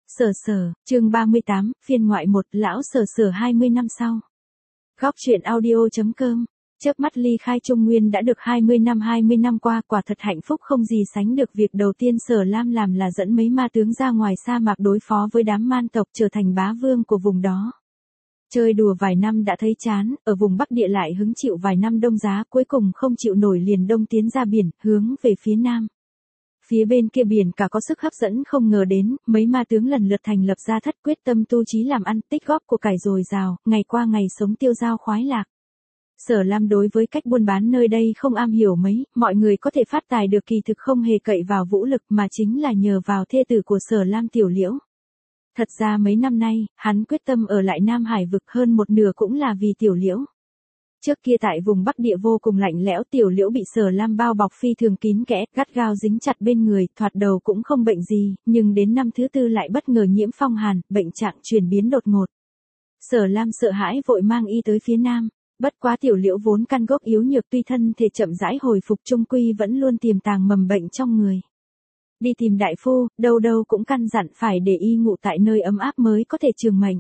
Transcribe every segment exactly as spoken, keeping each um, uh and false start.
Sở Sở, chương ba mươi tám, phiên ngoại một, lão Sở Sở hai mươi năm sau. Góc truyện audio.com. Chớp mắt ly khai Trung Nguyên đã được hai mươi năm, hai mươi năm qua, quả thật hạnh phúc không gì sánh được. Việc đầu tiên Sở Lam làm là dẫn mấy ma tướng ra ngoài sa mạc đối phó với đám man tộc, trở thành bá vương của vùng đó. Chơi đùa vài năm đã thấy chán, ở vùng Bắc Địa lại hứng chịu vài năm đông giá, cuối cùng không chịu nổi liền đông tiến ra biển, hướng về phía nam. Phía bên kia biển cả có sức hấp dẫn không ngờ đến, mấy ma tướng lần lượt thành lập ra thất, quyết tâm tu chí làm ăn, tích góp của cải dồi dào, ngày qua ngày sống tiêu dao khoái lạc. Sở Lam đối với cách buôn bán nơi đây không am hiểu mấy, mọi người có thể phát tài được kỳ thực không hề cậy vào vũ lực mà chính là nhờ vào thê tử của Sở Lam Tiểu Liễu. Thật ra mấy năm nay, hắn quyết tâm ở lại Nam Hải vực hơn một nửa cũng là vì Tiểu Liễu. Trước kia tại vùng Bắc Địa vô cùng lạnh lẽo, Tiểu Liễu bị Sở Lam bao bọc phi thường kín kẽ, gắt gao dính chặt bên người, thoạt đầu cũng không bệnh gì, nhưng đến năm thứ tư lại bất ngờ nhiễm phong hàn, bệnh trạng chuyển biến đột ngột. Sở Lam sợ hãi vội mang y tới phía Nam, bất quá Tiểu Liễu vốn căn gốc yếu nhược, tuy thân thể chậm rãi hồi phục chung quy vẫn luôn tiềm tàng mầm bệnh trong người. Đi tìm đại phu, đâu đâu cũng căn dặn phải để y ngụ tại nơi ấm áp mới có thể trường mệnh.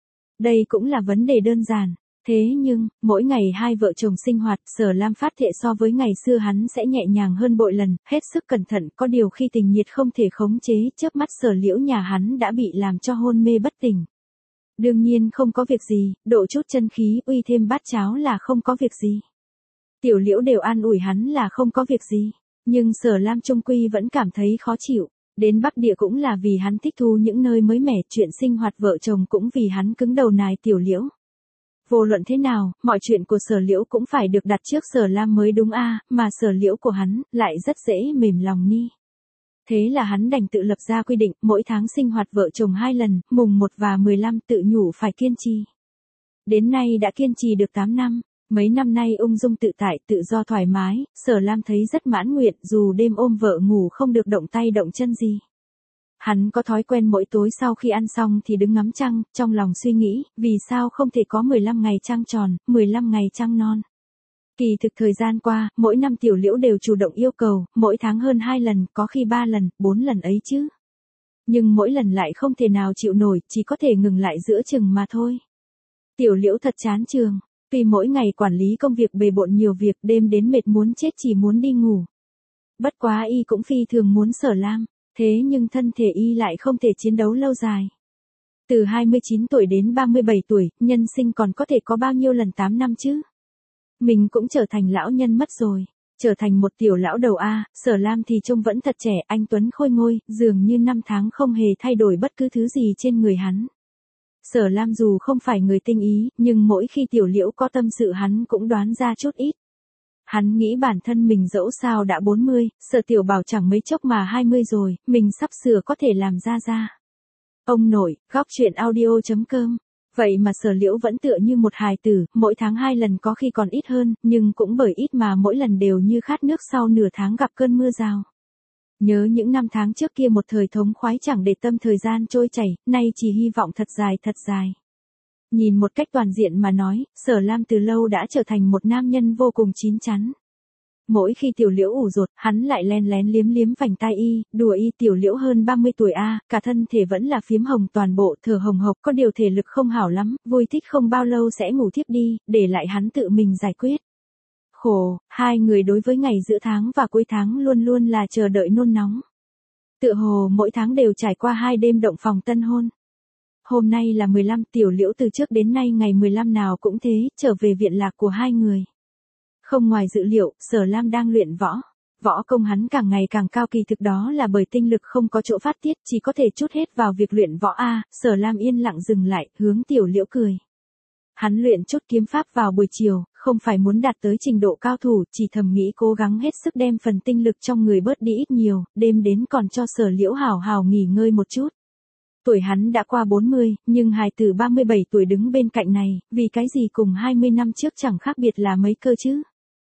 Đây cũng là vấn đề đơn giản. Thế nhưng, mỗi ngày hai vợ chồng sinh hoạt, Sở Lam phát thệ so với ngày xưa hắn sẽ nhẹ nhàng hơn bội lần, hết sức cẩn thận, có điều khi tình nhiệt không thể khống chế, chớp mắt Sở Liễu nhà hắn đã bị làm cho hôn mê bất tỉnh. Đương nhiên không có việc gì, độ chút chân khí, uy thêm bát cháo là không có việc gì. Tiểu Liễu đều an ủi hắn là không có việc gì, nhưng Sở Lam chung quy vẫn cảm thấy khó chịu. Đến Bắc Địa cũng là vì hắn thích thú những nơi mới mẻ, chuyện sinh hoạt vợ chồng cũng vì hắn cứng đầu nài Tiểu Liễu. Vô luận thế nào, mọi chuyện của Sở Liễu cũng phải được đặt trước Sở Lam mới đúng a, mà Sở Liễu của hắn lại rất dễ mềm lòng ni. Thế là hắn đành tự lập ra quy định, mỗi tháng sinh hoạt vợ chồng hai lần, mùng một và mười lăm, tự nhủ phải kiên trì. Đến nay đã kiên trì được tám năm, mấy năm nay ung dung tự tại, tự do thoải mái, Sở Lam thấy rất mãn nguyện, dù đêm ôm vợ ngủ không được động tay động chân gì. Hắn có thói quen mỗi tối sau khi ăn xong thì đứng ngắm trăng, trong lòng suy nghĩ, vì sao không thể có mười lăm ngày trăng tròn, mười lăm ngày trăng non. Kỳ thực thời gian qua, mỗi năm Tiểu Liễu đều chủ động yêu cầu, mỗi tháng hơn hai lần, có khi ba lần, bốn lần ấy chứ. Nhưng mỗi lần lại không thể nào chịu nổi, chỉ có thể ngừng lại giữa chừng mà thôi. Tiểu Liễu thật chán trường, vì mỗi ngày quản lý công việc bề bộn nhiều việc, đêm đến mệt muốn chết chỉ muốn đi ngủ. Bất quá y cũng phi thường muốn Sở Lam. Thế nhưng thân thể y lại không thể chiến đấu lâu dài. Từ hai mươi chín tuổi đến ba mươi bảy tuổi, nhân sinh còn có thể có bao nhiêu lần tám năm chứ? Mình cũng trở thành lão nhân mất rồi. Trở thành một tiểu lão đầu A, Sở Lam thì trông vẫn thật trẻ, anh tuấn khôi ngôi, dường như năm tháng không hề thay đổi bất cứ thứ gì trên người hắn. Sở Lam dù không phải người tinh ý, nhưng mỗi khi Tiểu Liễu có tâm sự hắn cũng đoán ra chút ít. Hắn nghĩ bản thân mình dẫu sao đã bốn mươi, Sở Tiểu Bảo chẳng mấy chốc mà hai mươi rồi, mình sắp sửa có thể làm ra ra. Ông nội, góc truyện audio.com. Vậy mà Sở Liễu vẫn tựa như một hài tử, mỗi tháng hai lần có khi còn ít hơn, nhưng cũng bởi ít mà mỗi lần đều như khát nước sau nửa tháng gặp cơn mưa rào. Nhớ những năm tháng trước kia một thời thống khoái chẳng để tâm thời gian trôi chảy, nay chỉ hy vọng thật dài thật dài. Nhìn một cách toàn diện mà nói, Sở Lam từ lâu đã trở thành một nam nhân vô cùng chín chắn. Mỗi khi Tiểu Liễu ủ rột, hắn lại len lén liếm liếm vành tai y, đùa y. Tiểu Liễu hơn ba mươi tuổi a, cả thân thể vẫn là phím hồng toàn bộ, thở hồng hộc, có điều thể lực không hảo lắm, vui thích không bao lâu sẽ ngủ thiếp đi, để lại hắn tự mình giải quyết. Khổ, hai người đối với ngày giữa tháng và cuối tháng luôn luôn là chờ đợi nôn nóng. Tựa hồ mỗi tháng đều trải qua hai đêm động phòng tân hôn. Hôm nay là mười lăm, Tiểu Liễu từ trước đến nay ngày mười lăm nào cũng thế, trở về viện lạc của hai người. Không ngoài dự liệu, Sở Lam đang luyện võ. Võ công hắn càng ngày càng cao, kỳ thực đó là bởi tinh lực không có chỗ phát tiết, chỉ có thể trút hết vào việc luyện võ a. Sở Lam yên lặng dừng lại, hướng Tiểu Liễu cười. Hắn luyện chút kiếm pháp vào buổi chiều, không phải muốn đạt tới trình độ cao thủ, chỉ thầm nghĩ cố gắng hết sức đem phần tinh lực trong người bớt đi ít nhiều, đêm đến còn cho Sở Liễu hào hào nghỉ ngơi một chút. Tuổi hắn đã qua bốn mươi, nhưng hài tử ba mươi bảy tuổi đứng bên cạnh này, vì cái gì cùng hai mươi năm trước chẳng khác biệt là mấy cơ chứ.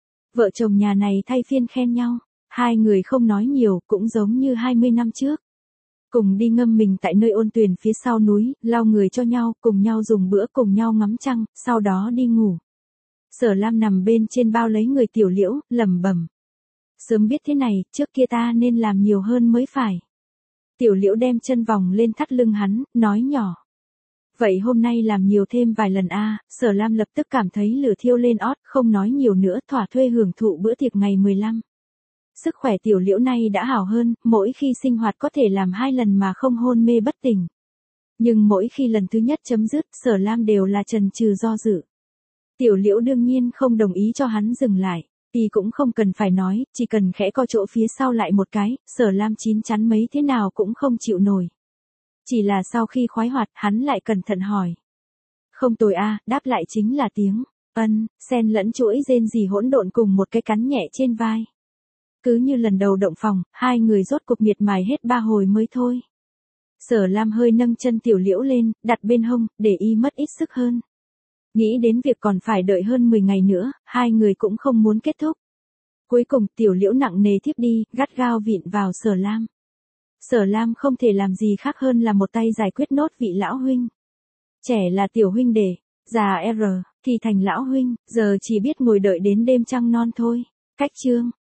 Vợ chồng nhà này thay phiên khen nhau, hai người không nói nhiều, cũng giống như hai mươi năm trước. Cùng đi ngâm mình tại nơi ôn tuyền phía sau núi, lau người cho nhau, cùng nhau dùng bữa, cùng nhau ngắm trăng, sau đó đi ngủ. Sở Lam nằm bên trên bao lấy người Tiểu Liễu, lẩm bẩm. Sớm biết thế này, trước kia ta nên làm nhiều hơn mới phải. Tiểu Liễu đem chân vòng lên thắt lưng hắn, nói nhỏ. Vậy hôm nay làm nhiều thêm vài lần a. Sở Lam lập tức cảm thấy lửa thiêu lên ót, không nói nhiều nữa, thỏa thuê hưởng thụ bữa tiệc ngày mười lăm. Sức khỏe Tiểu Liễu nay đã hảo hơn, mỗi khi sinh hoạt có thể làm hai lần mà không hôn mê bất tỉnh. Nhưng mỗi khi lần thứ nhất chấm dứt, Sở Lam đều là chần chừ do dự. Tiểu Liễu đương nhiên không đồng ý cho hắn dừng lại. Y cũng không cần phải nói, chỉ cần khẽ co chỗ phía sau lại một cái, Sở Lam chín chắn mấy thế nào cũng không chịu nổi. Chỉ là sau khi khoái hoạt, hắn lại cẩn thận hỏi. Không tồi a, đáp lại chính là tiếng ân, xen lẫn chuỗi rên rỉ hỗn độn cùng một cái cắn nhẹ trên vai. Cứ như lần đầu động phòng, hai người rốt cuộc miệt mài hết ba hồi mới thôi. Sở Lam hơi nâng chân Tiểu Liễu lên, đặt bên hông, để y mất ít sức hơn. Nghĩ đến việc còn phải đợi hơn mười ngày nữa, hai người cũng không muốn kết thúc. Cuối cùng Tiểu Liễu nặng nề thiếp đi, gắt gao vịn vào Sở Lam. Sở Lam không thể làm gì khác hơn là một tay giải quyết nốt vị lão huynh. Trẻ là tiểu huynh đệ, già R, thì thành lão huynh, giờ chỉ biết ngồi đợi đến đêm trăng non thôi. Cách chương